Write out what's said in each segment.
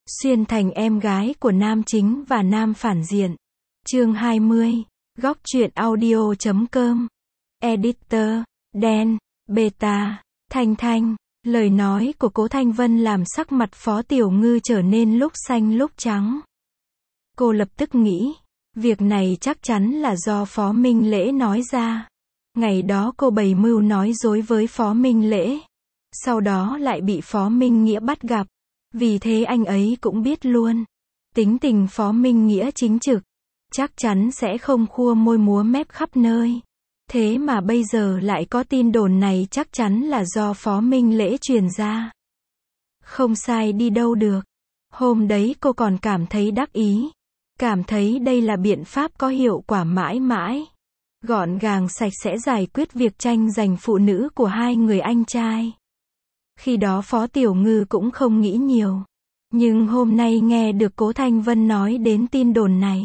Xuyên thành em gái của nam chính và nam phản diện. Chương 20. Góc truyện audio.com. Editor, Dan, Beta, Thanh Thanh. Lời nói của Cố Thanh Vân làm sắc mặt Phó Tiểu Ngư trở nên lúc xanh lúc trắng. Cô lập tức nghĩ, việc này chắc chắn là do Phó Minh Lễ nói ra. Ngày đó cô bày mưu nói dối với Phó Minh Lễ. Sau đó lại bị Phó Minh Nghĩa bắt gặp. Vì thế anh ấy cũng biết luôn. Tính tình Phó Minh Nghĩa chính trực. Chắc chắn sẽ không khua môi múa mép khắp nơi. Thế mà bây giờ lại có tin đồn này, chắc chắn là do Phó Minh Lễ truyền ra. Không sai đi đâu được. Hôm đấy cô còn cảm thấy đắc ý. Cảm thấy đây là biện pháp có hiệu quả mãi mãi. Gọn gàng sạch sẽ giải quyết việc tranh giành phụ nữ của hai người anh trai. Khi đó Phó Tiểu Ngư cũng không nghĩ nhiều. Nhưng hôm nay nghe được Cố Thanh Vân nói đến tin đồn này.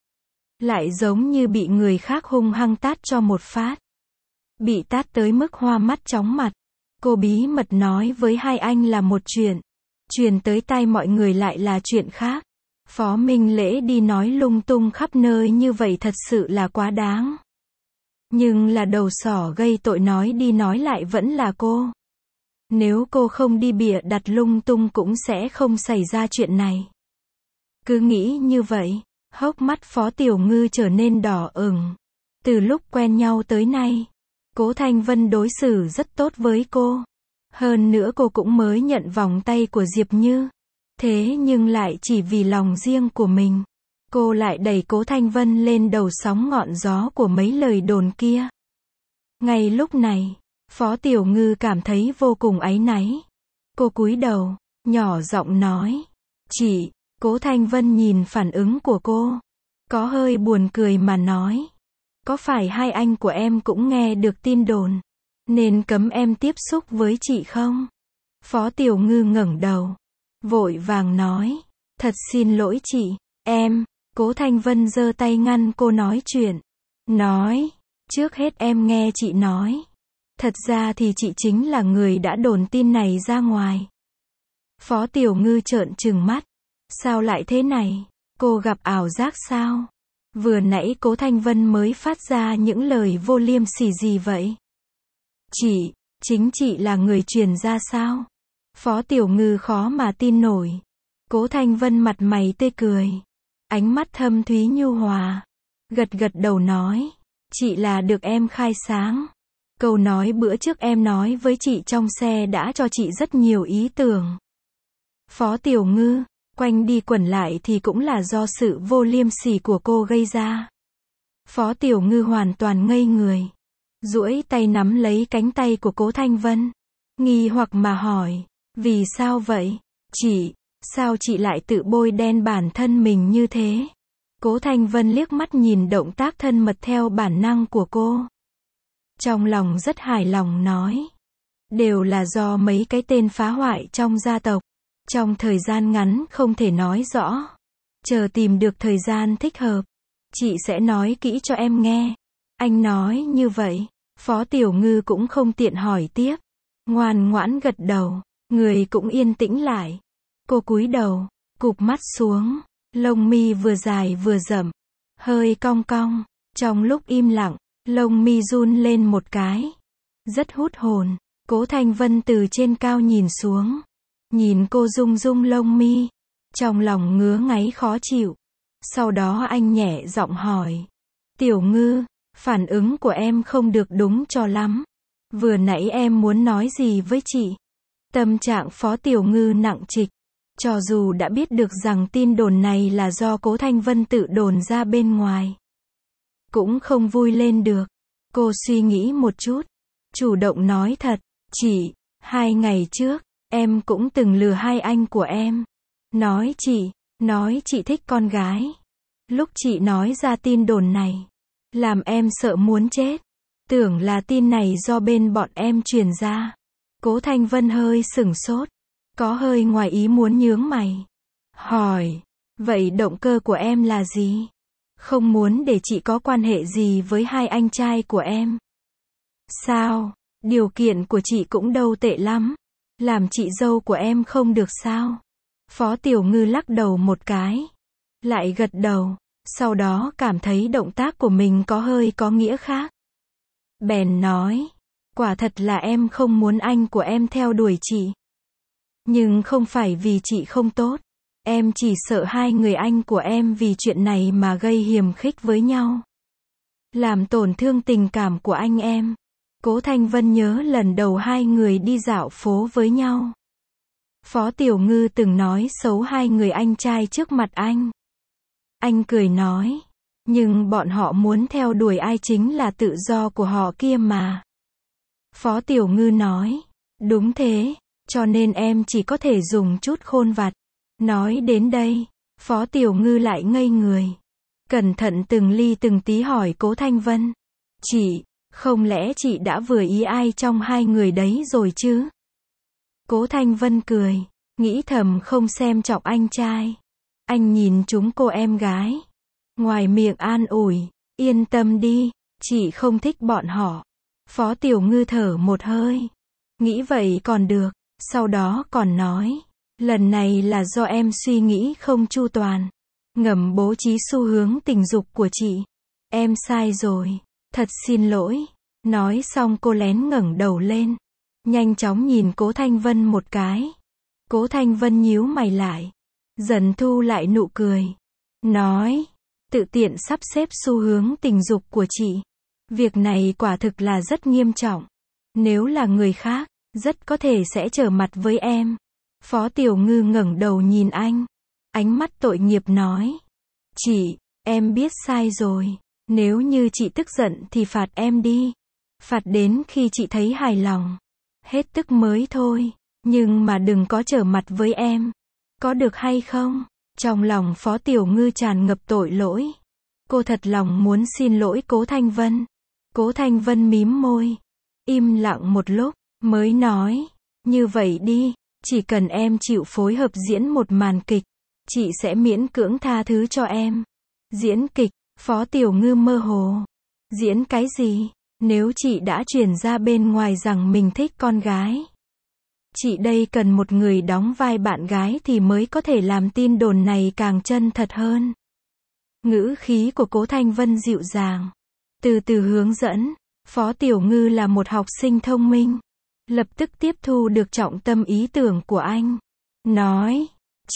Lại giống như bị người khác hung hăng tát cho một phát. Bị tát tới mức hoa mắt chóng mặt. Cô bí mật nói với hai anh là một chuyện. Truyền tới tai mọi người lại là chuyện khác. Phó Minh Lễ đi nói lung tung khắp nơi như vậy thật sự là quá đáng. Nhưng là đầu sỏ gây tội, nói đi nói lại vẫn là cô. Nếu cô không đi bịa đặt lung tung cũng sẽ không xảy ra chuyện này. Cứ nghĩ như vậy, hốc mắt Phó Tiểu Ngư trở nên đỏ ửng. Từ lúc quen nhau tới nay, Cố Thanh Vân đối xử rất tốt với cô. Hơn nữa cô cũng mới nhận vòng tay của Diệp Như. Thế nhưng lại chỉ vì lòng riêng của mình, cô lại đẩy Cố Thanh Vân lên đầu sóng ngọn gió của mấy lời đồn kia. Ngay lúc này, Phó Tiểu Ngư cảm thấy vô cùng áy náy. Cô cúi đầu, nhỏ giọng nói, "Chị." Cố Thanh Vân nhìn phản ứng của cô, có hơi buồn cười mà nói, "Có phải hai anh của em cũng nghe được tin đồn, nên cấm em tiếp xúc với chị không?" Phó Tiểu Ngư ngẩng đầu, vội vàng nói, "Thật xin lỗi chị, em." Cố Thanh Vân giơ tay ngăn cô nói chuyện. Nói, "Trước hết em nghe chị nói. Thật ra thì chị chính là người đã đồn tin này ra ngoài." Phó Tiểu Ngư trợn trừng mắt. Sao lại thế này? Cô gặp ảo giác sao? Vừa nãy Cố Thanh Vân mới phát ra những lời vô liêm sỉ gì vậy? "Chị, chính chị là người truyền ra sao?" Phó Tiểu Ngư khó mà tin nổi. Cố Thanh Vân mặt mày tươi cười, ánh mắt thâm thúy nhu hòa, gật gật đầu nói, "Chị là được em khai sáng. Câu nói bữa trước em nói với chị trong xe đã cho chị rất nhiều ý tưởng." Phó Tiểu Ngư, quanh đi quẩn lại thì cũng là do sự vô liêm sỉ của cô gây ra. Phó Tiểu Ngư hoàn toàn ngây người, duỗi tay nắm lấy cánh tay của Cố Thanh Vân, nghi hoặc mà hỏi, "Vì sao vậy? Chị, sao chị lại tự bôi đen bản thân mình như thế?" Cố Thanh Vân liếc mắt nhìn động tác thân mật theo bản năng của cô. Trong lòng rất hài lòng nói, "Đều là do mấy cái tên phá hoại trong gia tộc. Trong thời gian ngắn không thể nói rõ. Chờ tìm được thời gian thích hợp, chị sẽ nói kỹ cho em nghe." Anh nói như vậy, Phó Tiểu Ngư cũng không tiện hỏi tiếp. Ngoan ngoãn gật đầu, người cũng yên tĩnh lại. Cô cúi đầu, cụp mắt xuống, lông mi vừa dài vừa rậm, hơi cong cong. Trong lúc im lặng, lông mi run lên một cái. Rất hút hồn. Cố Thanh Vân từ trên cao nhìn xuống. Nhìn cô rung rung lông mi. Trong lòng ngứa ngáy khó chịu. Sau đó anh nhẹ giọng hỏi, "Tiểu Ngư, phản ứng của em không được đúng cho lắm. Vừa nãy em muốn nói gì với chị?" Tâm trạng Phó Tiểu Ngư nặng trịch. Cho dù đã biết được rằng tin đồn này là do Cố Thanh Vân tự đồn ra bên ngoài, cũng không vui lên được. Cô suy nghĩ một chút, chủ động nói thật, "Chị, 2 ngày trước, em cũng từng lừa hai anh của em. Nói chị thích con gái. Lúc chị nói ra tin đồn này, làm em sợ muốn chết. Tưởng là tin này do bên bọn em truyền ra." Cố Thanh Vân hơi sửng sốt, có hơi ngoài ý muốn nhướng mày. Hỏi, "Vậy động cơ của em là gì? Không muốn để chị có quan hệ gì với hai anh trai của em sao? Điều kiện của chị cũng đâu tệ lắm. Làm chị dâu của em không được sao?" Phó Tiểu Ngư lắc đầu một cái. Lại gật đầu. Sau đó cảm thấy động tác của mình có nghĩa khác. Bèn nói. Quả thật là em không muốn anh của em theo đuổi chị. Nhưng không phải vì chị không tốt. Em chỉ sợ hai người anh của em vì chuyện này mà gây hiềm khích với nhau. Làm tổn thương tình cảm của anh em. Cố Thanh Vân nhớ lần đầu hai người đi dạo phố với nhau. Phó Tiểu Ngư từng nói xấu hai người anh trai trước mặt anh. Anh cười nói. Nhưng bọn họ muốn theo đuổi ai chính là tự do của họ kia mà. Phó Tiểu Ngư nói. Đúng thế. Cho nên em chỉ có thể dùng chút khôn vặt. Nói đến đây. Phó Tiểu Ngư lại ngây người. Cẩn thận từng ly từng tí hỏi Cố Thanh Vân. Chị, không lẽ chị đã vừa ý ai trong hai người đấy rồi chứ? Cố Thanh Vân cười. Nghĩ thầm không xem trọng anh trai. Anh nhìn chúng cô em gái. Ngoài miệng an ủi. Yên tâm đi, chị không thích bọn họ. Phó Tiểu Ngư thở một hơi. Nghĩ vậy còn được. Sau đó còn nói. Lần này là do em suy nghĩ không chu toàn. Ngầm bố trí xu hướng tình dục của chị. Em sai rồi. Thật xin lỗi. Nói xong cô lén ngẩng đầu lên. Nhanh chóng nhìn Cố Thanh Vân một cái. Cố Thanh Vân nhíu mày lại. Dần thu lại nụ cười. Nói. Tự tiện sắp xếp xu hướng tình dục của chị. Việc này quả thực là rất nghiêm trọng. Nếu là người khác, rất có thể sẽ trở mặt với em. Phó Tiểu Ngư ngẩng đầu nhìn anh. Ánh mắt tội nghiệp nói. Chị, em biết sai rồi. Nếu như chị tức giận thì phạt em đi. Phạt đến khi chị thấy hài lòng. Hết tức mới thôi. Nhưng mà đừng có trở mặt với em. Có được hay không? Trong lòng Phó Tiểu Ngư tràn ngập tội lỗi. Cô thật lòng muốn xin lỗi Cố Thanh Vân. Cố Thanh Vân mím môi. Im lặng một lúc, mới nói. Như vậy đi, chỉ cần em chịu phối hợp diễn một màn kịch, chị sẽ miễn cưỡng tha thứ cho em. Diễn kịch, Phó Tiểu Ngư mơ hồ. Diễn cái gì? Nếu chị đã truyền ra bên ngoài rằng mình thích con gái. Chị đây cần một người đóng vai bạn gái thì mới có thể làm tin đồn này càng chân thật hơn. Ngữ khí của Cố Thanh Vân dịu dàng. Từ từ hướng dẫn. Phó Tiểu Ngư là một học sinh thông minh. Lập tức tiếp thu được trọng tâm ý tưởng của anh. Nói.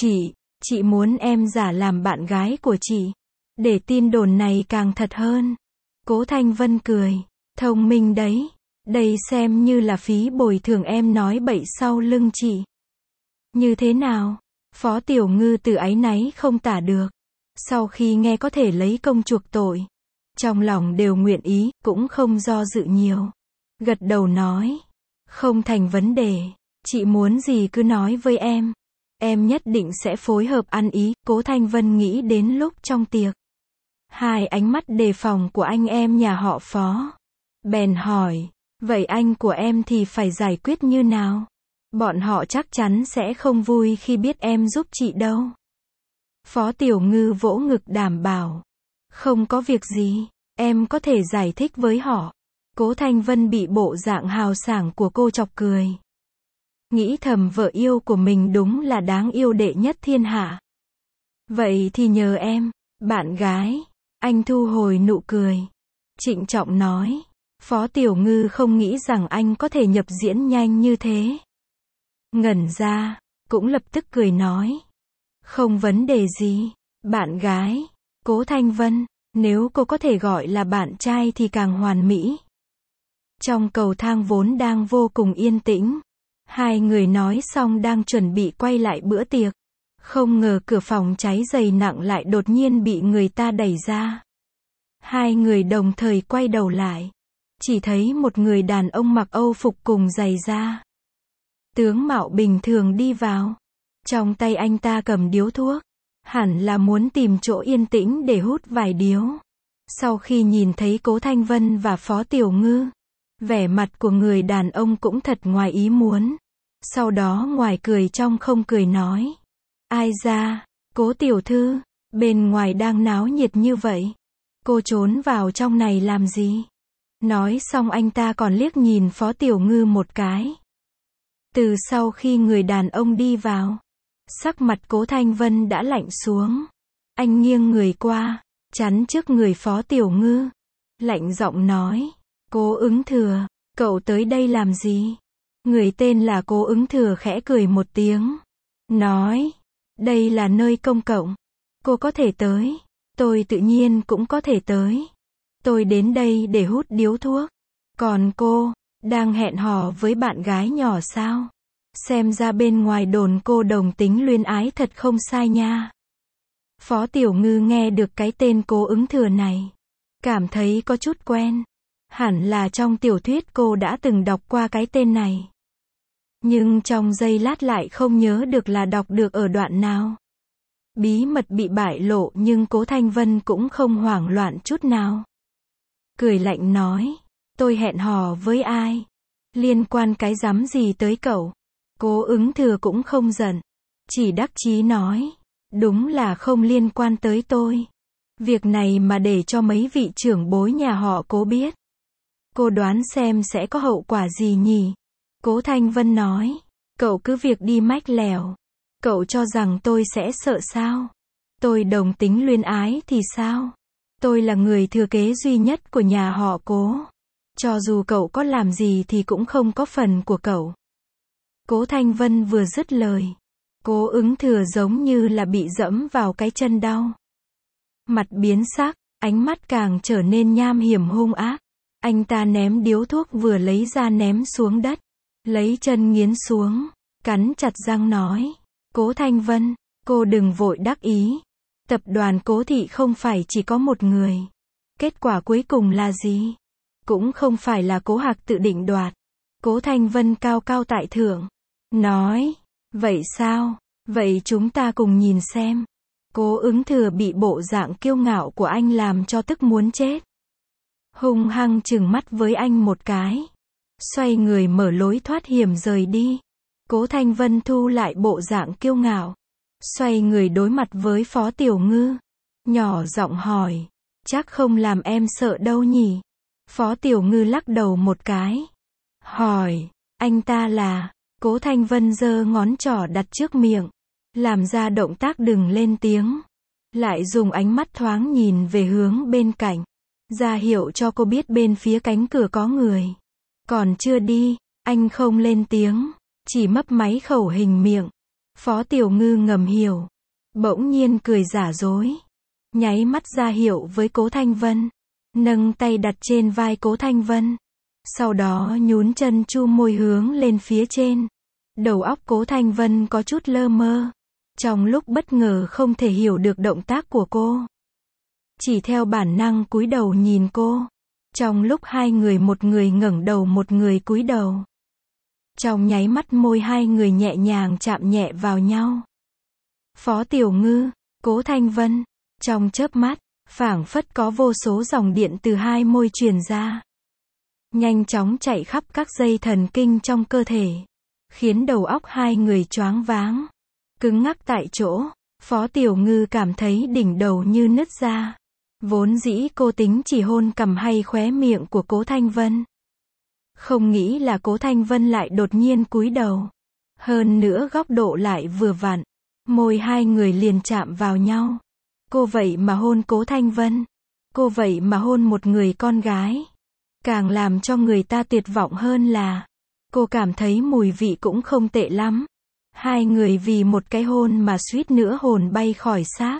Chị muốn em giả làm bạn gái của chị. Để tin đồn này càng thật hơn. Cố Thanh Vân cười. Thông minh đấy. Đây xem như là phí bồi thường em nói bậy sau lưng chị. Như thế nào? Phó Tiểu Ngư từ áy náy không tả được. Sau khi nghe có thể lấy công chuộc tội. Trong lòng đều nguyện ý, cũng không do dự nhiều. Gật đầu nói. Không thành vấn đề. Chị muốn gì cứ nói với em. Em nhất định sẽ phối hợp ăn ý. Cố Thanh Vân nghĩ đến lúc trong tiệc. Hai ánh mắt đề phòng của anh em nhà họ Phó. Bèn hỏi. Vậy anh của em thì phải giải quyết như nào? Bọn họ chắc chắn sẽ không vui khi biết em giúp chị đâu. Phó Tiểu Ngư vỗ ngực đảm bảo. Không có việc gì, em có thể giải thích với họ. Cố Thanh Vân bị bộ dạng hào sảng của cô chọc cười. Nghĩ thầm vợ yêu của mình đúng là đáng yêu đệ nhất thiên hạ. Vậy thì nhờ em, bạn gái. Anh thu hồi nụ cười. Trịnh trọng nói. Phó Tiểu Ngư không nghĩ rằng anh có thể nhập diễn nhanh như thế. Ngẩn ra, cũng lập tức cười nói. Không vấn đề gì, bạn gái. Cố Thanh Vân, nếu cô có thể gọi là bạn trai thì càng hoàn mỹ. Trong cầu thang vốn đang vô cùng yên tĩnh. Hai người nói xong đang chuẩn bị quay lại bữa tiệc. Không ngờ cửa phòng cháy dày nặng lại đột nhiên bị người ta đẩy ra. Hai người đồng thời quay đầu lại. Chỉ thấy một người đàn ông mặc Âu phục cùng giày da. Tướng mạo bình thường đi vào. Trong tay anh ta cầm điếu thuốc. Hẳn là muốn tìm chỗ yên tĩnh để hút vài điếu. Sau khi nhìn thấy Cố Thanh Vân và Phó Tiểu Ngư, vẻ mặt của người đàn ông cũng thật ngoài ý muốn. Sau đó ngoài cười trong không cười nói. Ai ra, Cố tiểu thư, bên ngoài đang náo nhiệt như vậy. Cô trốn vào trong này làm gì? Nói xong anh ta còn liếc nhìn Phó Tiểu Ngư một cái. Từ sau khi người đàn ông đi vào, Sắc mặt Cố Thanh Vân đã lạnh xuống. Anh nghiêng người qua, chắn trước người Phó Tiểu Ngư. Lạnh giọng nói, Cố Ứng Thừa, cậu tới đây làm gì? Người tên là Cố Ứng Thừa khẽ cười một tiếng. Nói, đây là nơi công cộng. Cô có thể tới. Tôi tự nhiên cũng có thể tới. Tôi đến đây để hút điếu thuốc. Còn cô, đang hẹn hò với bạn gái nhỏ sao? Xem ra bên ngoài đồn cô đồng tính luyến ái thật không sai nha. Phó Tiểu Ngư nghe được cái tên Cố Ứng Thừa này. Cảm thấy có chút quen. Hẳn là trong tiểu thuyết cô đã từng đọc qua cái tên này. Nhưng trong giây lát lại không nhớ được là đọc được ở đoạn nào. Bí mật bị bại lộ nhưng Cố Thanh Vân cũng không hoảng loạn chút nào. Cười lạnh nói, tôi hẹn hò với ai? Liên quan cái rắm gì tới cậu? Cố Ứng Thừa cũng không giận. Chỉ đắc chí nói, đúng là không liên quan tới tôi. Việc này mà để cho mấy vị trưởng bối nhà họ Cố biết. Cô đoán xem sẽ có hậu quả gì nhỉ? Cố Thanh Vân nói, cậu cứ việc đi mách lèo. Cậu cho rằng tôi sẽ sợ sao? Tôi đồng tính luyến ái thì sao? Tôi là người thừa kế duy nhất của nhà họ Cố. Cho dù cậu có làm gì thì cũng không có phần của cậu. Cố Thanh Vân vừa dứt lời. Cố Ứng Thừa giống như là bị dẫm vào cái chân đau. Mặt biến sắc, ánh mắt càng trở nên nham hiểm hung ác. Anh ta ném điếu thuốc vừa lấy ra ném xuống đất. Lấy chân nghiến xuống, cắn chặt răng nói. Cố Thanh Vân, cô đừng vội đắc ý. Tập đoàn Cố Thị không phải chỉ có một người. Kết quả cuối cùng là gì? Cũng không phải là Cố Hạc tự định đoạt. Cố Thanh Vân cao cao tại thượng. Nói, vậy sao? Vậy chúng ta cùng nhìn xem. Cố Ứng Thừa bị bộ dạng kiêu ngạo của anh làm cho tức muốn chết. Hung hăng trừng mắt với anh một cái. Xoay người mở lối thoát hiểm rời đi. Cố Thanh Vân thu lại bộ dạng kiêu ngạo. Xoay người đối mặt với Phó Tiểu Ngư. Nhỏ giọng hỏi. Chắc không làm em sợ đâu nhỉ? Phó Tiểu Ngư lắc đầu một cái. Hỏi. Anh ta là... Cố Thanh Vân giơ ngón trỏ đặt trước miệng. Làm ra động tác đừng lên tiếng. Lại dùng ánh mắt thoáng nhìn về hướng bên cạnh. Ra hiệu cho cô biết bên phía cánh cửa có người. Còn chưa đi, anh không lên tiếng. Chỉ mấp máy khẩu hình miệng. Phó Tiểu Ngư ngầm hiểu. Bỗng nhiên cười giả dối. Nháy mắt ra hiệu với Cố Thanh Vân. Nâng tay đặt trên vai Cố Thanh Vân. Sau đó nhún chân chu môi hướng lên phía trên. Đầu óc Cố Thanh Vân có chút lơ mơ. Trong lúc bất ngờ không thể hiểu được động tác của cô. Chỉ theo bản năng cúi đầu nhìn cô. Trong lúc hai người một người ngẩng đầu một người cúi đầu. Trong nháy mắt môi hai người nhẹ nhàng chạm nhẹ vào nhau. Phó Tiểu Ngư, Cố Thanh Vân. Trong chớp mắt, phảng phất có vô số dòng điện từ hai môi truyền ra. Nhanh chóng chạy khắp các dây thần kinh trong cơ thể. Khiến đầu óc hai người choáng váng. Cứng ngắc tại chỗ. Phó Tiểu Ngư cảm thấy đỉnh đầu như nứt ra. Vốn dĩ cô tính chỉ hôn cằm hay khóe miệng của Cố Thanh Vân. Không nghĩ là Cố Thanh Vân lại đột nhiên cúi đầu. Hơn nữa góc độ lại vừa vặn. Môi hai người liền chạm vào nhau. Cô vậy mà hôn Cố Thanh Vân. Cô vậy mà hôn một người con gái. Càng làm cho người ta tuyệt vọng hơn là cô cảm thấy mùi vị cũng không tệ lắm. Hai người vì một cái hôn mà suýt nữa hồn bay khỏi xác.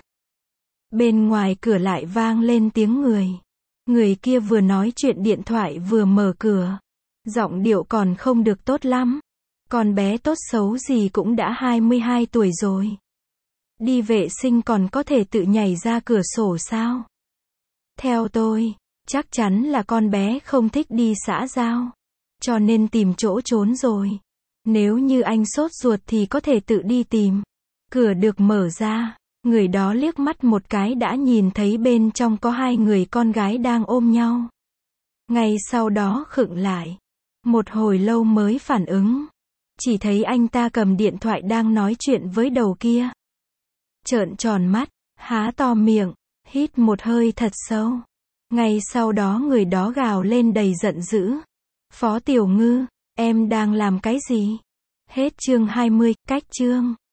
Bên ngoài cửa lại vang lên tiếng người. Người kia vừa nói chuyện điện thoại vừa mở cửa. Giọng điệu còn không được tốt lắm. Con bé tốt xấu gì cũng đã 22 tuổi rồi. Đi vệ sinh còn có thể tự nhảy ra cửa sổ sao? Theo tôi, chắc chắn là con bé không thích đi xã giao. Cho nên tìm chỗ trốn rồi. Nếu như anh sốt ruột thì có thể tự đi tìm. Cửa được mở ra. Người đó liếc mắt một cái đã nhìn thấy bên trong có hai người con gái đang ôm nhau. Ngay sau đó khựng lại. Một hồi lâu mới phản ứng. Chỉ thấy anh ta cầm điện thoại đang nói chuyện với đầu kia. Trợn tròn mắt, há to miệng, hít một hơi thật sâu. Ngay sau đó người đó gào lên đầy giận dữ. Phó Tiểu Ngư, em đang làm cái gì? Hết chương 20, cách chương.